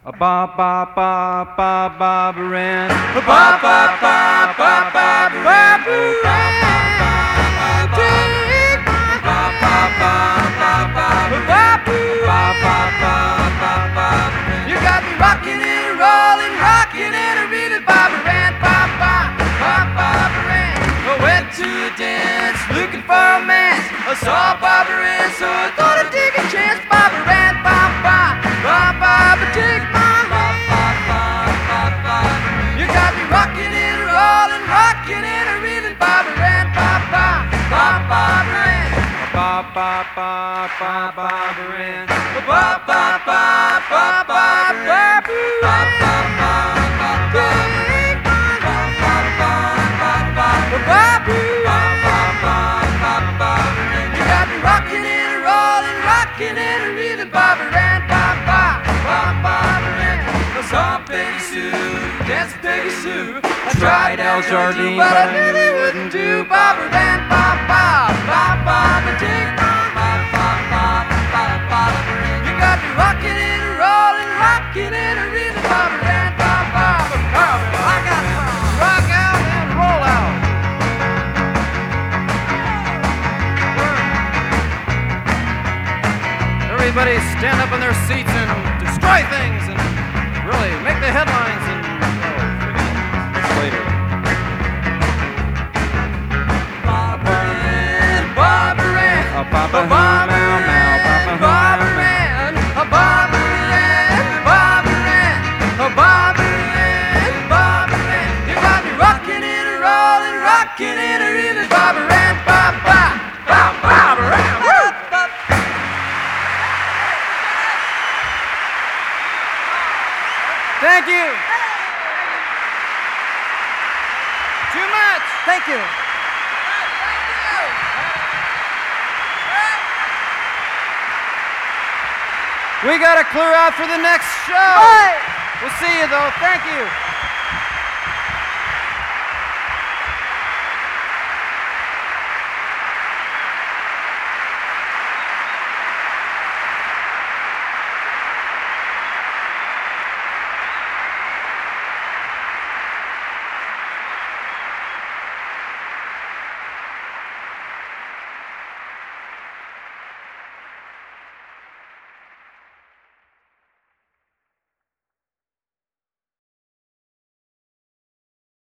A ba ba ba ba ba ran. A ba ba ba ba ba ba Take ba ba ba ba ba You got me rocking and rolling, rocking and a reeling, Bobby Ran, ba ba Ran. I went to a dance, looking for a romance. I saw Bobby Ran, so I thought I'd take a chance. Bobby Ran, ba take my You got me rocking and rolling, rocking and a reeling, Bobby Ran, ba Ran. Ba ba ba ba ba ran. Ba ba ba ba ba You got me rocking and rolling, rocking and a reeling, Bobby Ran, ba Ran. I saw Peggy Sue, dance with Peggy Sue. I tried Al Jardine, but I knew they wouldn't do. Bobby Ran, ba take You got me rocking and rolling, rocking and a reeling, Bobby Ran, ba I got rock out and roll out. Everybody stand up in their seats and destroy things and really make the headlines and later. Bobby Ran, Bobby Ran, Baba Bobby Mau Mau, Ran, Baba Bobby Ran, Bobby Ran, Bobby Ran, Bobby Ran, Bobby Ran. You got me rocking and a rolling, rocking and a reeling, Bobby Ran, Bobby Ran. Thank you. Too much. Thank you. We gotta clear out for the next show. Bye. We'll see you though. Thank you.